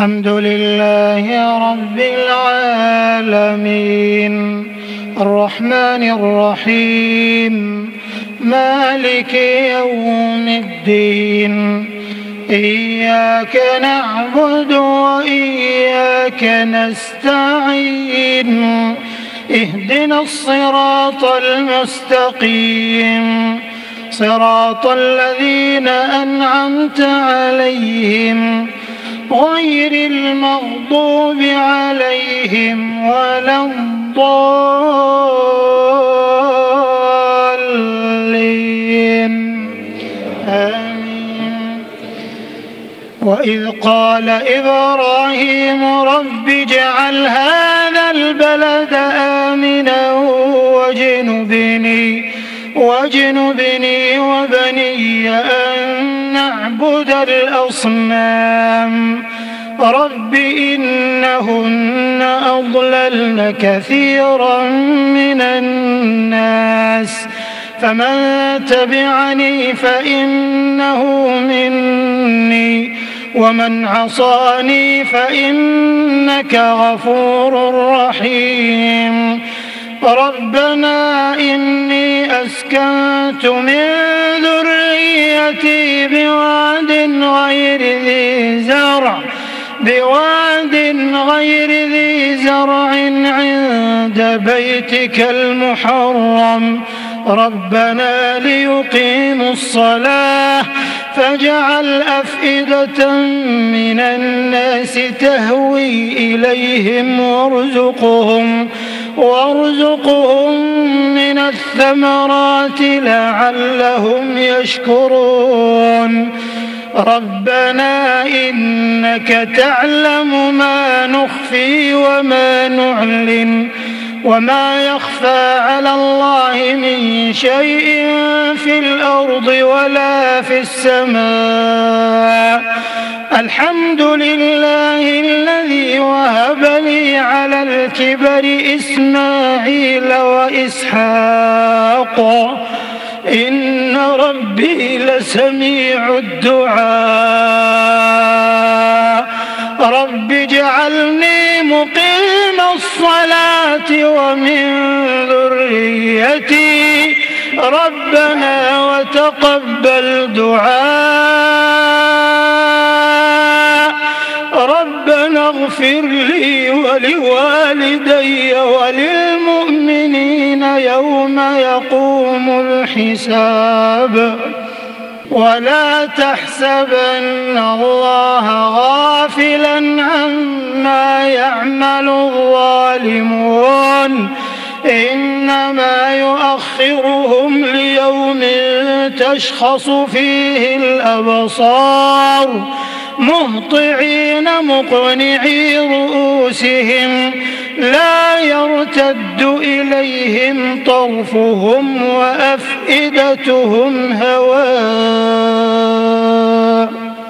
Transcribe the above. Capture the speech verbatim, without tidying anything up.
الحمد لله رب العالمين الرحمن الرحيم مالك يوم الدين إياك نعبد وإياك نستعين اهدنا الصراط المستقيم صراط الذين أنعمت عليهم غير المغضوب عليهم ولا الضالين آمين. وإذ قال إبراهيم رب اجعل هذا البلد آمنا واجنبني واجنبني وبني أن نعبد الأصنام رب إنهن أضللن كثيرا من الناس فمن تبعني فإنه مني ومن عصاني فإنك غفور رحيم. ربنا إني أسكنت من ذريتي بواد غير ذي زرع بواد غير ذي زرع عند بيتك المحرم ربنا ليقيموا الصلاة فاجعل أفئدة من الناس تهوي إليهم وارزقهم وارزقهم من الثمرات لعلهم يشكرون. ربنا إنك تعلم ما نخفي وما نعلن وما يخفى على الله من شيء في الأرض ولا في السماء. الحمد لله الذي وهب لي على الكبر إسماعيل وإسحاق إن ربي لسميع الدعاء. رب اجعلني مقيم الصلاة ومن ذريتي ربنا وتقبل دعاء. ربنا اغفر لي ولوالدي وللمؤمنين يوم يقوم الحساب. ولا تحسبن الله غافلا عما يعمل الظالمون إنما يؤخرهم ليوم تشخص فيه الأبصار مهطعين مقنعي رؤوسهم لا يرتد إليهم طرفهم وأفئدتهم هواء.